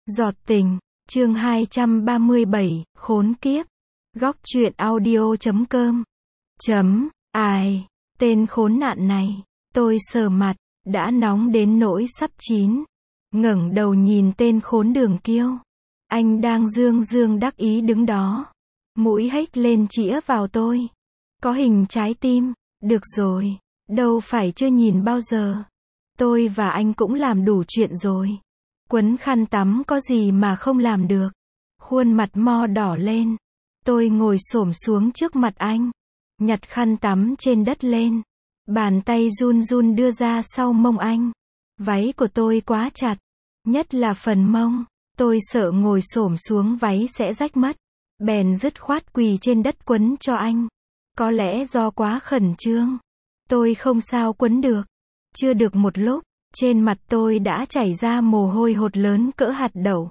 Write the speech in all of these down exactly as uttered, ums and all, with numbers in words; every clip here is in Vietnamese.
Giọt tình, chương hai trăm ba mươi bảy, khốn kiếp. Góc truyện audio chấm com. Chấm, ai, tên khốn nạn này. Tôi sờ mặt, đã nóng đến nỗi sắp chín. Ngẩng đầu nhìn tên khốn Đường Kiêu. Anh đang dương dương đắc ý đứng đó. Mũi hếch lên chĩa vào tôi. Có hình trái tim, được rồi, đâu phải chưa nhìn bao giờ. Tôi và anh cũng làm đủ chuyện rồi. Quấn khăn tắm có gì mà không làm được. Khuôn mặt mo đỏ lên. Tôi ngồi xổm xuống trước mặt anh. Nhặt khăn tắm trên đất lên. Bàn tay run run đưa ra sau mông anh. Váy của tôi quá chặt. Nhất là phần mông. Tôi sợ ngồi xổm xuống váy sẽ rách mất. Bèn dứt khoát quỳ trên đất quấn cho anh. Có lẽ do quá khẩn trương. Tôi không sao quấn được. Chưa được một lúc. Trên mặt tôi đã chảy ra mồ hôi hột lớn cỡ hạt đậu.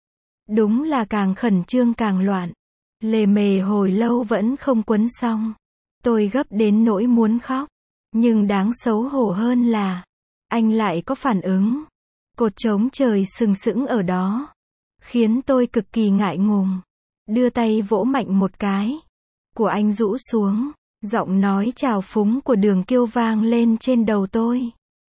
Đúng là càng khẩn trương càng loạn. Lề mề hồi lâu vẫn không quấn xong. Tôi gấp đến nỗi muốn khóc. Nhưng đáng xấu hổ hơn là anh lại có phản ứng. Cột trống trời sừng sững ở đó. Khiến tôi cực kỳ ngại ngùng. Đưa tay vỗ mạnh một cái. Của anh rũ xuống. Giọng nói trào phúng của Đường Kiêu vang lên trên đầu tôi.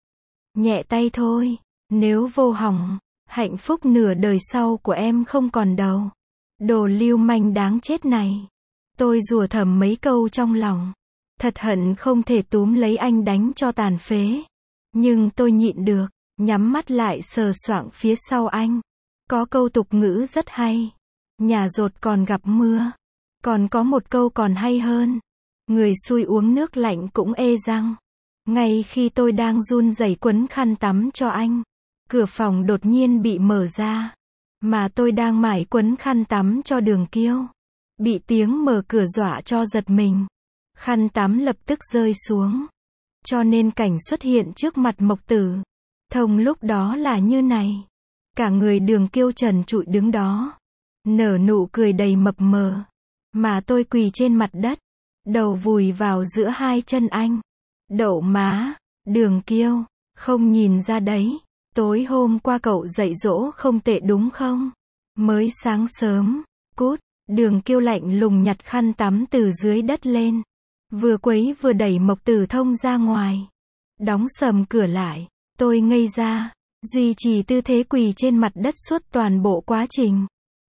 Nhẹ tay thôi, nếu vô hỏng, hạnh phúc nửa đời sau của em không còn đâu. Đồ lưu manh đáng chết này. Tôi rủa thầm mấy câu trong lòng. Thật hận không thể túm lấy anh đánh cho tàn phế. Nhưng tôi nhịn được, nhắm mắt lại sờ soạng phía sau anh. Có câu tục ngữ rất hay. Nhà dột còn gặp mưa. Còn có một câu còn hay hơn. Người xui uống nước lạnh cũng ê răng. Ngay khi tôi đang run rẩy quấn khăn tắm cho anh, cửa phòng đột nhiên bị mở ra. Mà tôi đang mải quấn khăn tắm cho Đường Kiêu. Bị tiếng mở cửa dọa cho giật mình. Khăn tắm lập tức rơi xuống. Cho nên cảnh xuất hiện trước mặt Mộc Tử Thông lúc đó là như này. Cả người Đường Kiêu trần trụi đứng đó. Nở nụ cười đầy mập mờ. Mà tôi quỳ trên mặt đất. Đầu vùi vào giữa hai chân anh. Đậu má, Đường Kiêu, không nhìn ra đấy. Tối hôm qua cậu dạy dỗ không tệ đúng không? Mới sáng sớm, cút. Đường Kiêu lạnh lùng nhặt khăn tắm từ dưới đất lên. Vừa quấy vừa đẩy Mộc Tử Thông ra ngoài. Đóng sầm cửa lại. Tôi ngây ra, duy trì tư thế quỳ trên mặt đất suốt toàn bộ quá trình.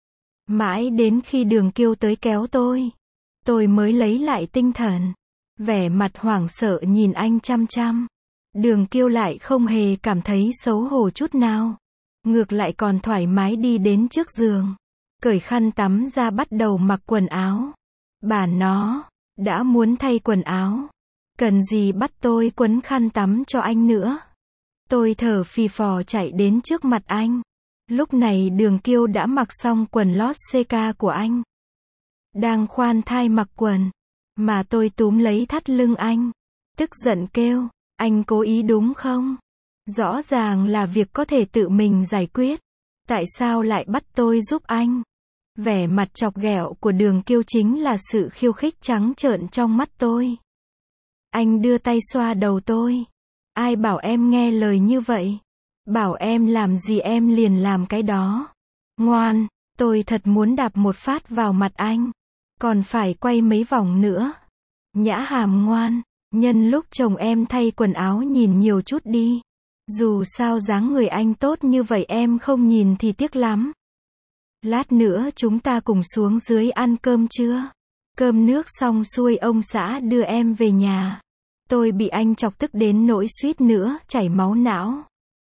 Mãi đến khi Đường Kiêu tới kéo tôi, tôi mới lấy lại tinh thần. Vẻ mặt hoảng sợ nhìn anh chăm chăm. Đường Kiêu lại không hề cảm thấy xấu hổ chút nào. Ngược lại còn thoải mái đi đến trước giường. Cởi khăn tắm ra bắt đầu mặc quần áo. Bà nó, đã muốn thay quần áo. Cần gì bắt tôi quấn khăn tắm cho anh nữa. Tôi thở phì phò chạy đến trước mặt anh. Lúc này Đường Kiêu đã mặc xong quần lót xê ca của anh. Đang khoan thai mặc quần. Mà tôi túm lấy thắt lưng anh. Tức giận kêu, anh cố ý đúng không? Rõ ràng là việc có thể tự mình giải quyết. Tại sao lại bắt tôi giúp anh? Vẻ mặt chọc ghẹo của Đường Kiêu chính là sự khiêu khích trắng trợn trong mắt tôi. Anh đưa tay xoa đầu tôi. Ai bảo em nghe lời như vậy? Bảo em làm gì em liền làm cái đó. Ngoan, tôi thật muốn đạp một phát vào mặt anh. Còn phải quay mấy vòng nữa. Nhã Hàm ngoan, nhân lúc chồng em thay quần áo nhìn nhiều chút đi. Dù sao dáng người anh tốt như vậy em không nhìn thì tiếc lắm. Lát nữa chúng ta cùng xuống dưới ăn cơm trưa. Cơm nước xong xuôi ông xã đưa em về nhà. Tôi bị anh chọc tức đến nỗi suýt nữa chảy máu não.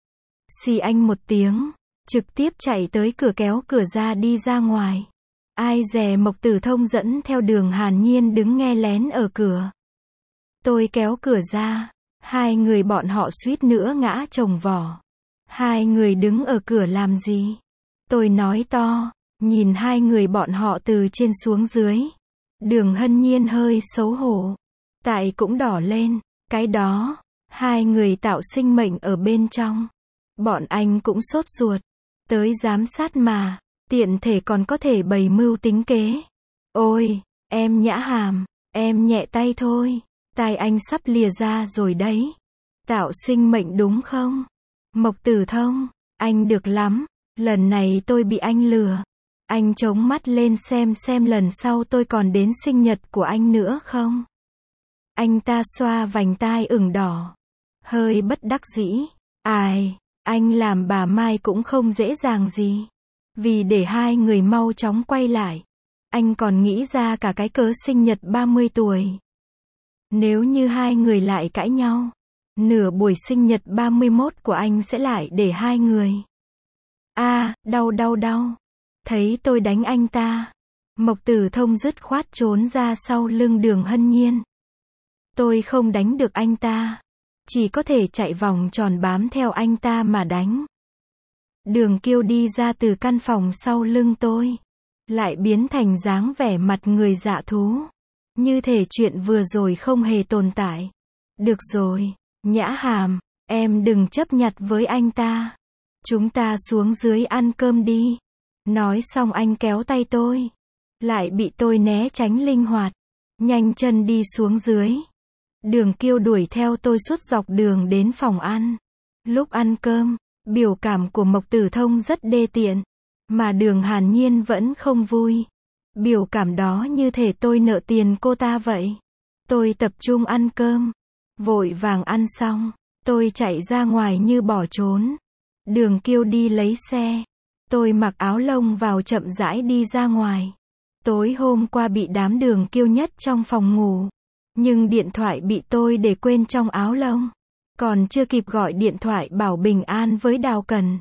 Xì anh một tiếng, trực tiếp chạy tới cửa kéo cửa ra đi ra ngoài. Ai dè Mộc Tử Thông dẫn theo Đường Hàn Nhiên đứng nghe lén ở cửa. Tôi kéo cửa ra. Hai người bọn họ suýt nữa ngã chồng vỏ. Hai người đứng ở cửa làm gì? Tôi nói to, nhìn hai người bọn họ từ trên xuống dưới. Đường Hân Nhiên hơi xấu hổ. Tại cũng đỏ lên. Cái đó, hai người tạo sinh mệnh ở bên trong. Bọn anh cũng sốt ruột. Tới giám sát mà. Tiện thể còn có thể bày mưu tính kế. Ôi, em Nhã Hàm, em nhẹ tay thôi. Tai anh sắp lìa ra rồi đấy. Tạo sinh mệnh đúng không? Mộc Tử Thông, anh được lắm. Lần này tôi bị anh lừa. Anh chống mắt lên xem xem lần sau tôi còn đến sinh nhật của anh nữa không. Anh ta xoa vành tai ửng đỏ. Hơi bất đắc dĩ. Ai, anh làm bà Mai cũng không dễ dàng gì. Vì để hai người mau chóng quay lại, anh còn nghĩ ra cả cái cớ sinh nhật ba mươi tuổi. Nếu như hai người lại cãi nhau, nửa buổi sinh nhật ba mươi mốt của anh sẽ lại để hai người. A, à, đau đau đau. Thấy tôi đánh anh ta, Mộc Tử Thông dứt khoát trốn ra sau lưng Đường Hân Nhiên. Tôi không đánh được anh ta, chỉ có thể chạy vòng tròn bám theo anh ta mà đánh. Đường Kiêu đi ra từ căn phòng sau lưng tôi, lại biến thành dáng vẻ mặt người dạ thú. Như thể chuyện vừa rồi không hề tồn tại. Được rồi, Nhã Hàm, em đừng chấp nhặt với anh ta. Chúng ta xuống dưới ăn cơm đi. Nói xong anh kéo tay tôi. Lại bị tôi né tránh linh hoạt. Nhanh chân đi xuống dưới. Đường Kiêu đuổi theo tôi suốt dọc đường đến phòng ăn. Lúc ăn cơm, biểu cảm của Mộc Tử Thông rất đê tiện. Mà Đường Hàn Nhiên vẫn không vui. Biểu cảm đó như thể tôi nợ tiền cô ta vậy. Tôi tập trung ăn cơm. Vội vàng ăn xong, tôi chạy ra ngoài như bỏ trốn. Đường Kiêu đi lấy xe. Tôi mặc áo lông vào chậm rãi đi ra ngoài. Tối hôm qua bị đám Đường Kiêu nhất trong phòng ngủ. Nhưng điện thoại bị tôi để quên trong áo lông. Còn chưa kịp gọi điện thoại bảo bình an với Đào Cần.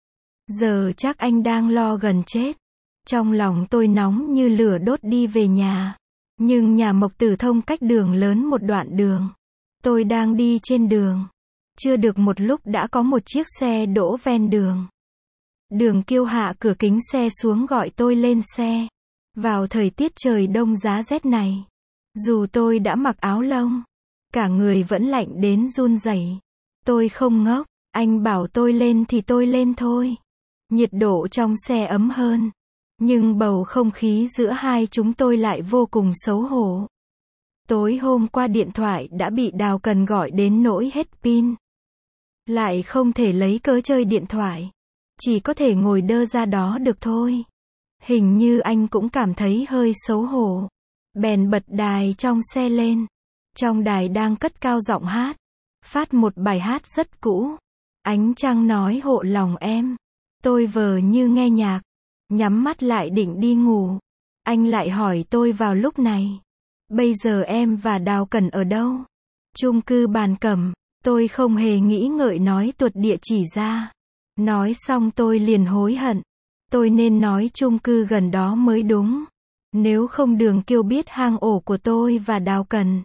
Giờ chắc anh đang lo gần chết. Trong lòng tôi nóng như lửa đốt đi về nhà. Nhưng nhà Mộc Tử Thông cách đường lớn một đoạn đường. Tôi đang đi trên đường. Chưa được một lúc đã có một chiếc xe đỗ ven đường. Đường Kiêu hạ cửa kính xe xuống gọi tôi lên xe. Vào thời tiết trời đông giá rét này, dù tôi đã mặc áo lông, cả người vẫn lạnh đến run rẩy. Tôi không ngốc, anh bảo tôi lên thì tôi lên thôi. Nhiệt độ trong xe ấm hơn. Nhưng bầu không khí giữa hai chúng tôi lại vô cùng xấu hổ. Tối hôm qua điện thoại đã bị Đào Cần gọi đến nỗi hết pin. Lại không thể lấy cớ chơi điện thoại. Chỉ có thể ngồi đơ ra đó được thôi. Hình như anh cũng cảm thấy hơi xấu hổ. Bèn bật đài trong xe lên. Trong đài đang cất cao giọng hát. Phát một bài hát rất cũ. Ánh trăng nói hộ lòng em. Tôi vờ như nghe nhạc. Nhắm mắt lại định đi ngủ. Anh lại hỏi tôi vào lúc này. Bây giờ em và Đào Cần ở đâu? Chung cư Bàn Cẩm. Tôi không hề nghĩ ngợi nói tuột địa chỉ ra. Nói xong tôi liền hối hận. Tôi nên nói chung cư gần đó mới đúng. Nếu không Đường Kiêu biết hang ổ của tôi và Đào Cần.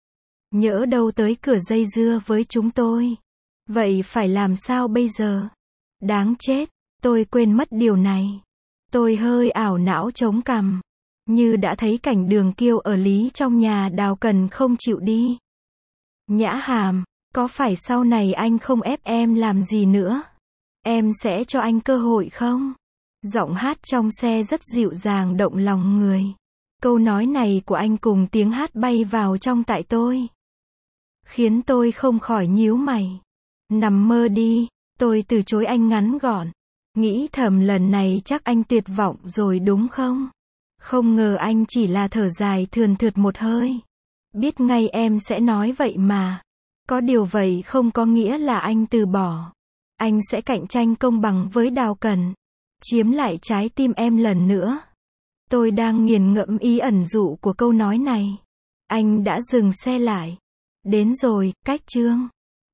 Nhỡ đâu tới cửa dây dưa với chúng tôi. Vậy phải làm sao bây giờ? Đáng chết, tôi quên mất điều này. Tôi hơi ảo não chống cằm. Như đã thấy cảnh Đường Kiêu ở lý trong nhà Đào Cần không chịu đi. Nhã Hàm, có phải sau này anh không ép em làm gì nữa? Em sẽ cho anh cơ hội không? Giọng hát trong xe rất dịu dàng động lòng người. Câu nói này của anh cùng tiếng hát bay vào trong tai tôi. Khiến tôi không khỏi nhíu mày. Nằm mơ đi, tôi từ chối anh ngắn gọn. Nghĩ thầm lần này chắc anh tuyệt vọng rồi đúng không? Không ngờ anh chỉ là thở dài thườn thượt một hơi. Biết ngay em sẽ nói vậy mà. Có điều vậy không có nghĩa là anh từ bỏ. Anh sẽ cạnh tranh công bằng với Đào Cần. Chiếm lại trái tim em lần nữa. Tôi đang nghiền ngẫm ý ẩn dụ của câu nói này. Anh đã dừng xe lại. Đến rồi, cách chương.